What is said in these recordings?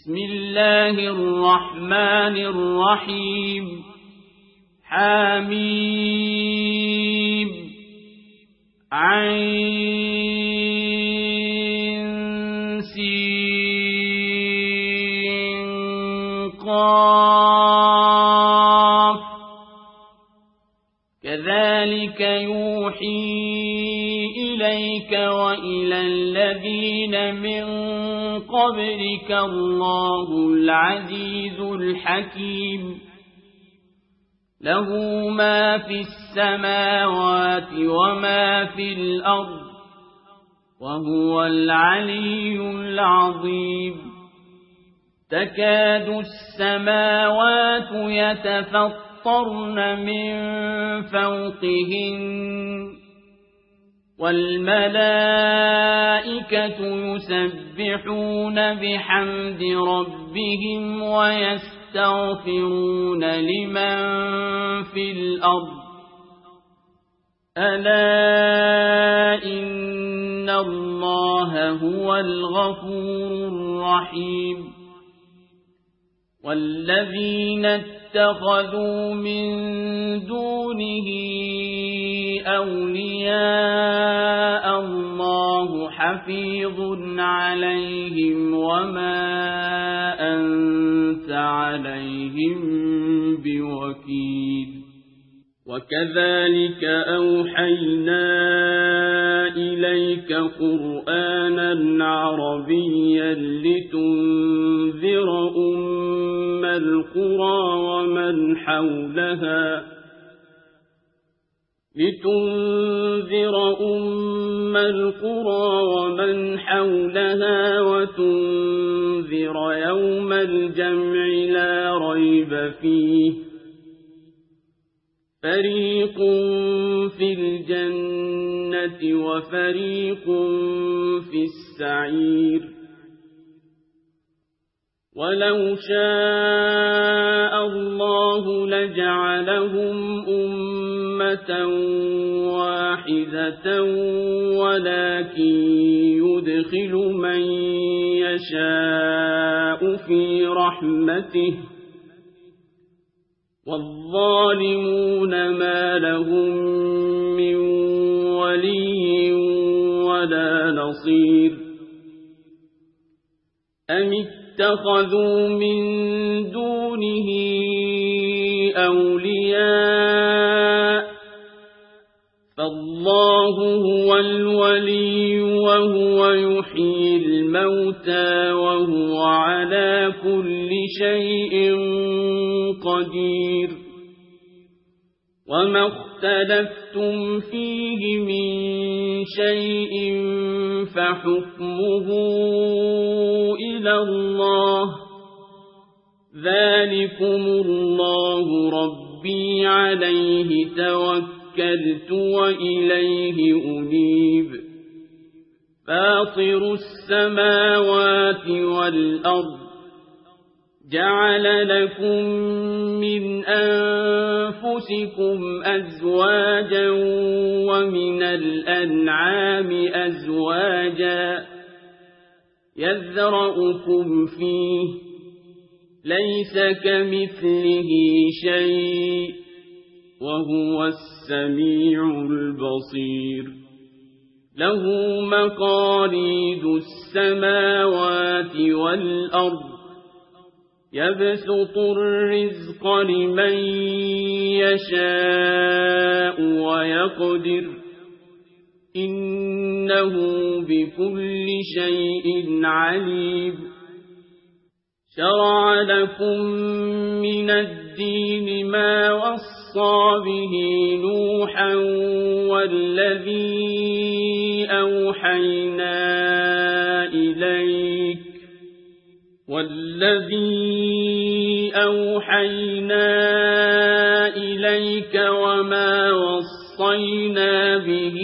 بسم الله الرحمن الرحيم حميم عين سين قاف كذلك يوحي إليك وإلى الذين من قبلك الله العزيز الحكيم له ما في السماوات وما في الأرض وهو العلي العظيم تكاد السماوات يتفطرن من فوقهن والملائكة يسبحون بحمد ربهم ويستغفرون لمن في الأرض ألا إن الله هو الغفور الرحيم والذين اتخذوا من دونه أولياء الله حفيظ عليهم وما أنت عليهم بوكيل وكذلك أوحينا إليك قرآنا عربيا لتنذر أم القرى ومن حولها وتنذر يوم الجمع لا ريب فيه فريق في الجنة وفريق في السعير ولو شاء الله لجعلهم أمة واحدة ولكن يدخل من يشاء في رحمته والظالمون ما لهم من ولي ولا نصير أم اتخذوا من دونه أولياء فالله هو الولي وهو يحيي الموتى وهو على كل شيء قدير وما اختلفتم فيه من شيء فحكمه إلى الله ذلكم الله ربي عليه توكلت وإليه أنيب فاطر السماوات والأرض جعل لكم من أنفسكم أزواجا ومن الأنعام أزواجا يذرأكم فيه ليس كمثله شيء وهو السميع البصير له مقاليد السماوات والأرض يبسط الرزق لمن يشاء ويقدر إنه بكل شيء عليم شرع لكم من الدين ما وصى به نوحا والذي أوحينا إليك وما وصينا به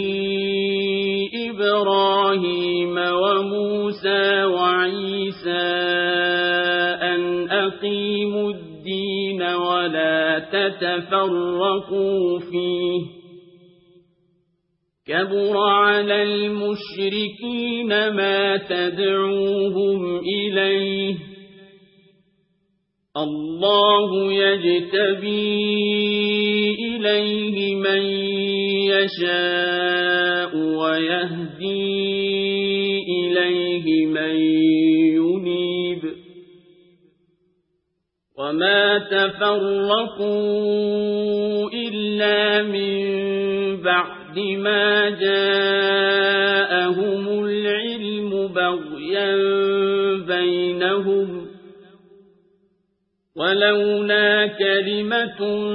إبراهيم وموسى وعيسى أن أقيموا الدين ولا تتفرقوا فيه كبر على المشركين ما تدعوهم إليه الله يجتبي إليه من يشاء ويهدي إليه من ينيب وما تفرقوا إلا من بعد ما جاءهم العلم بغيا بينهم ولولا كلمة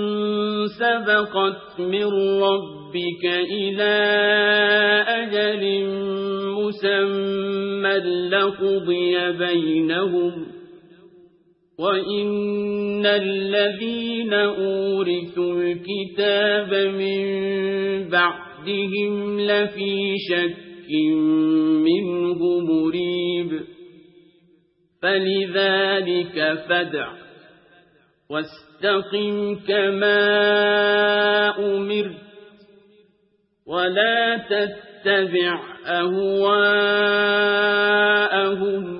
سبقت من ربك إلى أجل مسمى لقضي بينهم وإن الذين أورثوا الكتاب من بعدهم لفي شك منه مريب فلذلك فادع واستقم كما أمرت ولا تتبع أهواءهم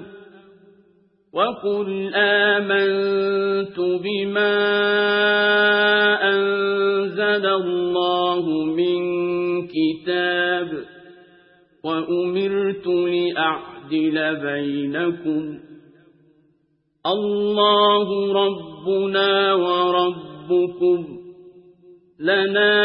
وقل آمنت بما أنزل الله من كتاب وأمرت لأعدل بينكم الله ربنا وربكم لنا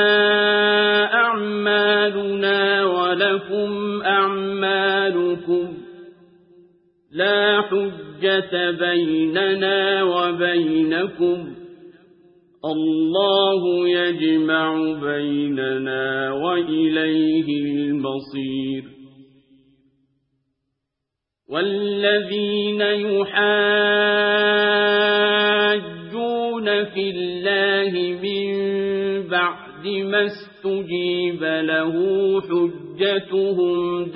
أعمالنا ولكم أعمالكم لا حجة بيننا وبينكم الله يجمع بيننا وإليه المصير والذين يحاجون في الله من بعد ما استجيب له حجتهم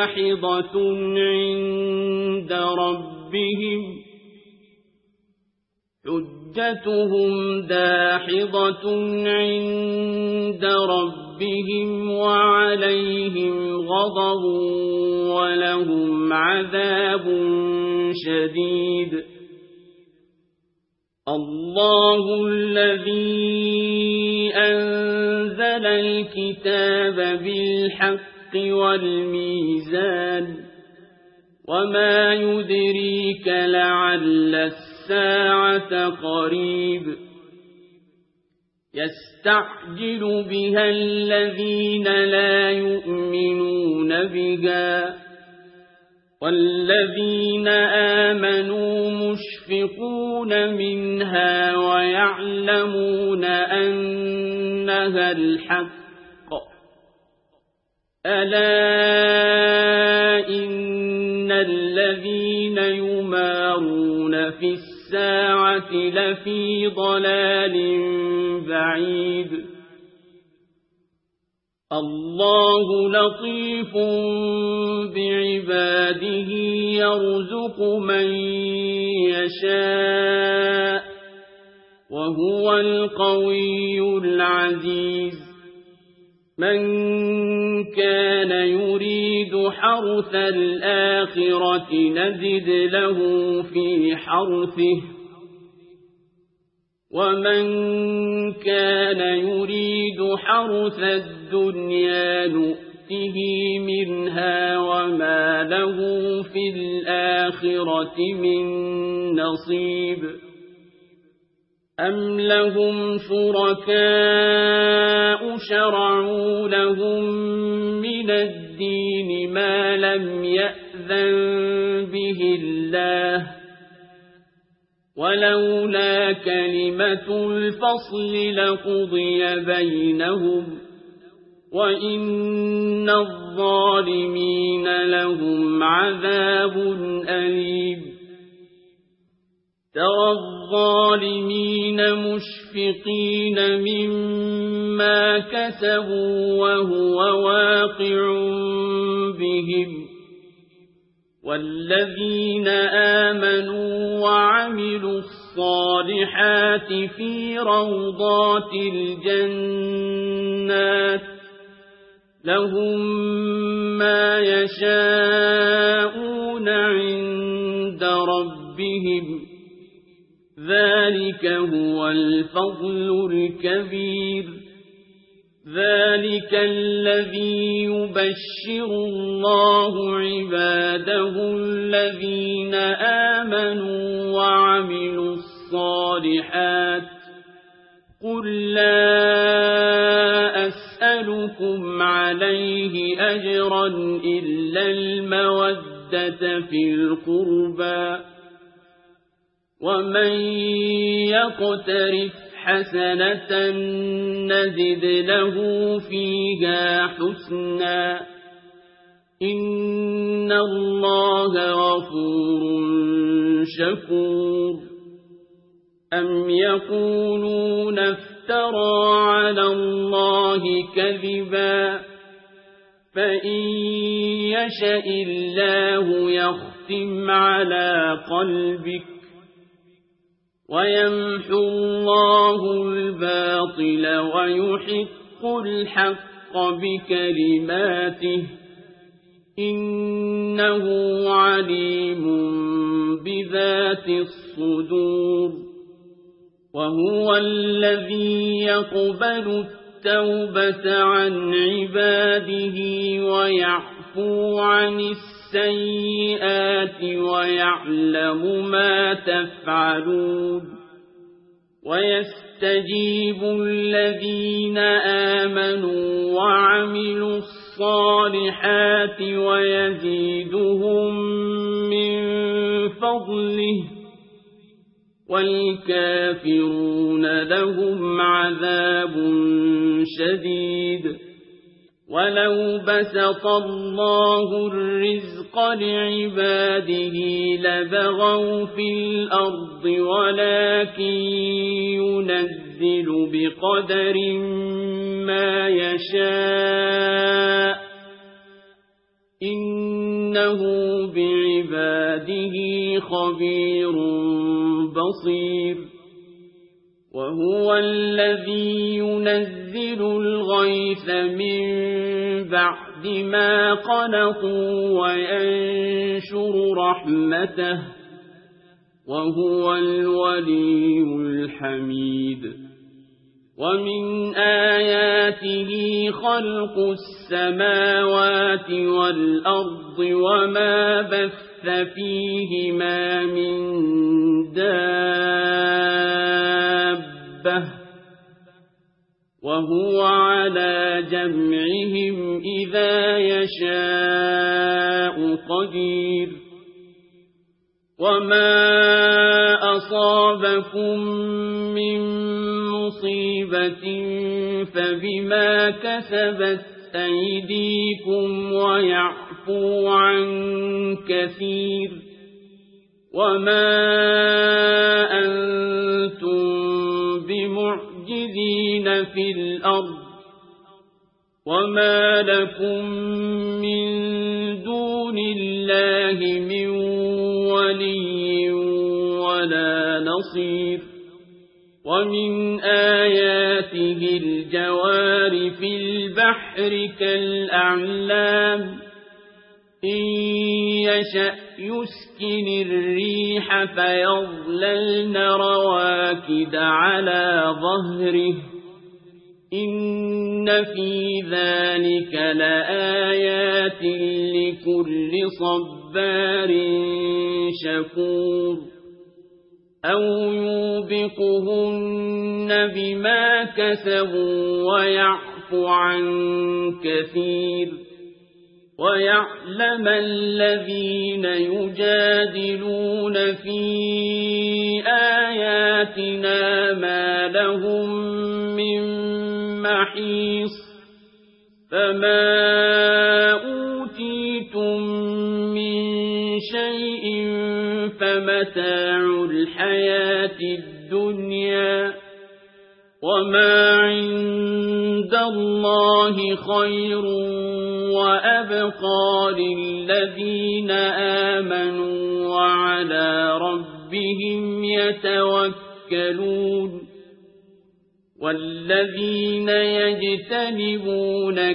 داحضة عند ربهم وعليهم غضب ولهم عذاب شديد الله الذي أنزل الكتاب بالحق والميزان وما يدريك لعل الساعة قريب يستعجل بها الذين لا يؤمنون بها والذين آمنوا مشفقون منها ويعلمون أنها الحق ألا إن الذين يمارون في الساعة لفي ضلال بعيد الله لطيف بعباده يرزق من يشاء وهو القوي العزيز من كان يريد حرث الآخرة نزد له في حرثه ومن كان يريد حرث الدنيا نؤته منها وما له في الآخرة من نصيب أم لهم شركاء شرعوا لهم من الدين ما لم يأذن به الله ولولا كلمة الفصل لقضي بينهم وإن الظالمين لهم عذاب أليم ترى الظالمين مشفقين مما كسبوا وهو واقع بهم والذين آمنوا وعملوا الصالحات في روضات الجنات لهم ما يشاءون عند ربهم ذلك هو الفضل الكبير. ذلك الذي يبشر الله عباده الذين آمنوا وعملوا الصالحات. قل لا أسألكم عليه أجرا إلا المودة في القربى، ومن يقترف حسنة نزد له فيها حسنا، إن الله غفور شكور. أم يقولون افترى على الله كذبا، فإن يشأ الله يختم على قلبك ويمحو الله الباطل ويحق الحق بكلماته، إنه عليم بذات الصدور. وهو الذي يقبل التوبة عن عباده ويعفو عن السيئات ويعلم ما تفعلون. ويستجيب الذين آمنوا وعملوا الصالحات ويزيدهم من فضله، والكافرون لهم عذاب شديد. ولو بسط الله الرزق لعباده لبغوا في الأرض، ولكن ينزل بقدر ما يشاء، إنه بعباده خبير بصير. وهو الذي ينزل الغيث من بعد ما قنطوا وينشر رحمته، وهو الولي الحميد. ومن آياته خلق السماوات والأرض وما بث فيهما من دابة، وهو على جمعهم إذا يشاء قدير. وما أصابكم من مصيبة فبما كسبت أيديكم ويعفو عن كثير. وما أنتم بمعجزين في الأرض، وما لكم من دون الله من ولي ولا نصير. ومن آياته الجوار في البحر كالأعلام، إن يشأ يسكن الريح فيظللن رواكد على ظهره، إن في ذلك لآيات لكل صبار شكور. أو يوبقهن بما كسبوا ويعفو عن كثير. ويعلم الذين يجادلون في آياتنا ما لهم من محيص. فما أوتيتم من شيء فمتاع الحياة الدنيا، وما عند الله خير وأبقى للذين آمنوا وعلى ربهم يتوكلون. والذين يجتنبون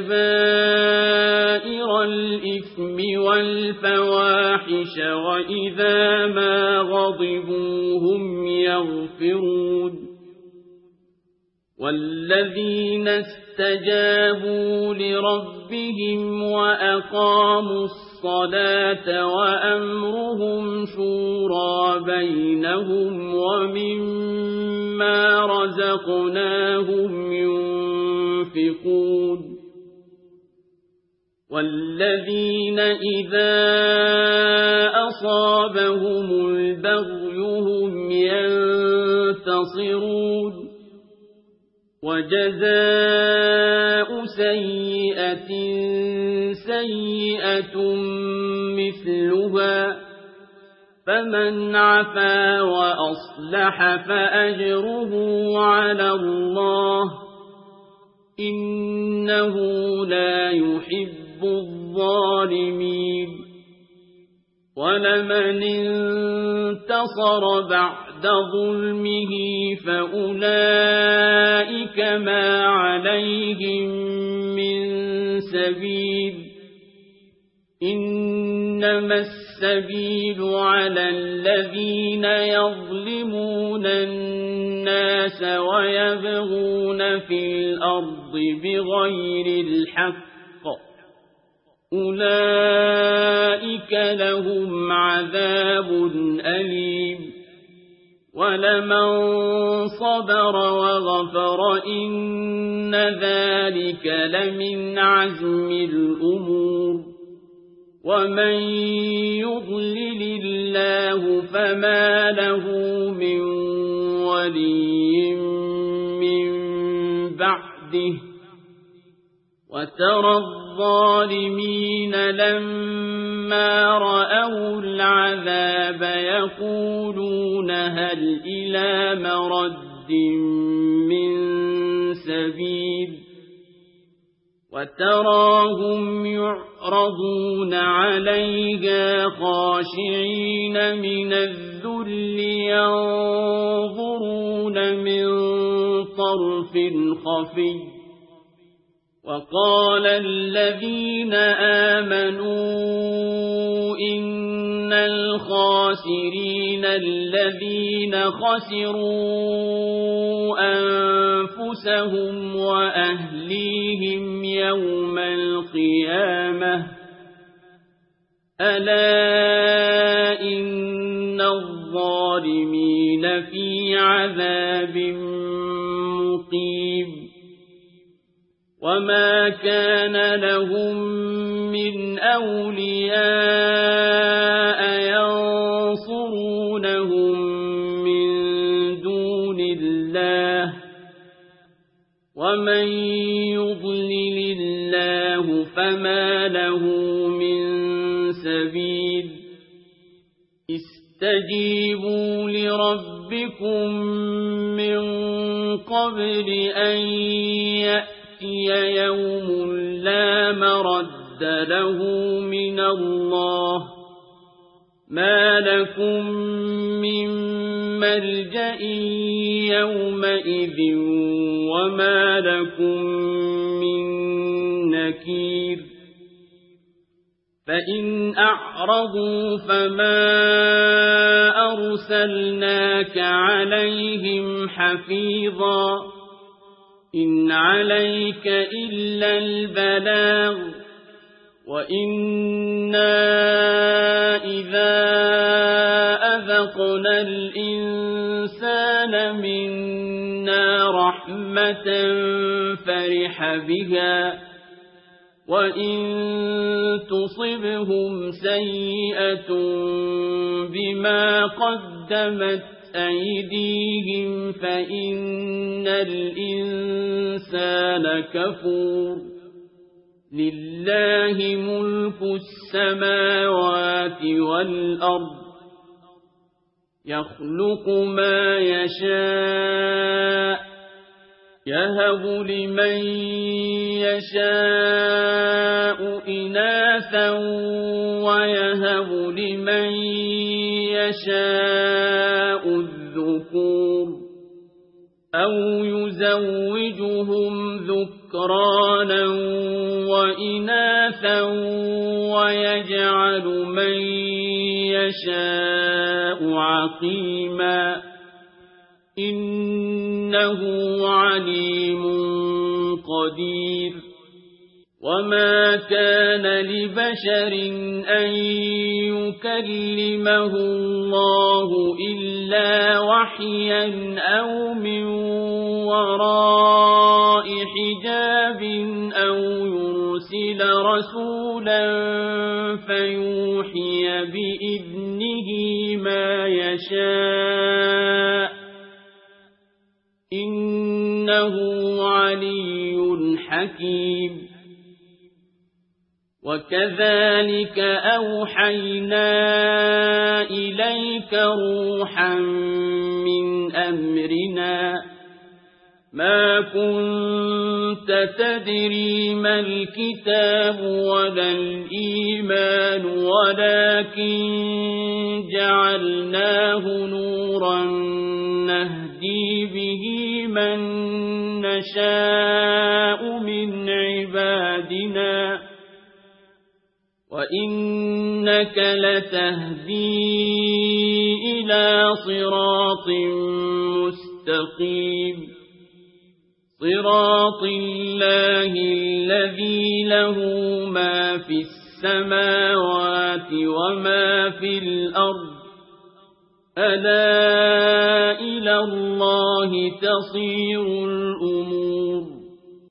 كبائر الإثم والفواحش وإذا ما غضبوا هم يغفرون والذين استجابوا لربهم وأقاموا الصلاة وأمرهم شورى بينهم ومما رزقناهم ينفقون والذين إذا أصابهم البغي هم ينتصرون وجزاء سيئة سيئة مثلها فمن عفا وأصلح فأجره على الله إنه لا يحب الظالمين ولمن انتصر بعد ظلمه فأولئك ما عليهم من سبيل إنما السبيل على الذين يظلمون الناس ويبغون في الأرض بغير الحق أولئك لهم عذاب أليم ولمن صبر وغفر إن ذلك لمن عزم الأمور ومن يضلل الله فما له من ولي من بعده وترى الظالمين لما رأوا العذاب يقولون هل إلى مرد من سبيل وتراهم يعرضون عليها خاشعين من الذل ينظرون من طرف خفي وقال الذين آمنوا إن الخاسرين الذين خسروا أنفسهم وأهليهم يوم القيامة ألا إن الظالمين في عذاب مقيم وما كان لهم من أولياء ينصرونهم من دون الله ومن يضلل الله فما له من سبيل استجيبوا لربكم من قبل أن يأتي يوم لا مرد له من الله ما لكم من ملجأ يومئذ وما لكم من نكير فإن أعرضوا فما أرسلناك عليهم حفيظا إن عليك إلا البلاغ وإنا إذا أذقنا الإنسان منا رحمة فرح بها وإن تصبهم سيئة بما قدمت أيديهم فإن الإنسان كفور لله ملك السماوات والأرض يخلق ما يشاء يهب لمن يشاء إناثا ويهب لمن يشاء الذكور أو يزوجهم ذكرانا وإناثا ويجعل من يشاء عقيما إنه عليم قدير وما كان لبشر أن يكلمه الله إلا وحيا أو من وراء حجاب أو يرسل رسولا فيوحي بإذنه ما يشاء إنه علي حكيم وكذلك أوحينا إليك روحا من أمرنا ما كنت تدري ما الكتاب ولا الإيمان ولكن جعلناه نورا نهدي به من نشاء من عبادنا وإنك لتهدي إلى صراط مستقيم صراط الله الذي له ما في السماوات وما في الأرض ألا إلى الله تصير الأمور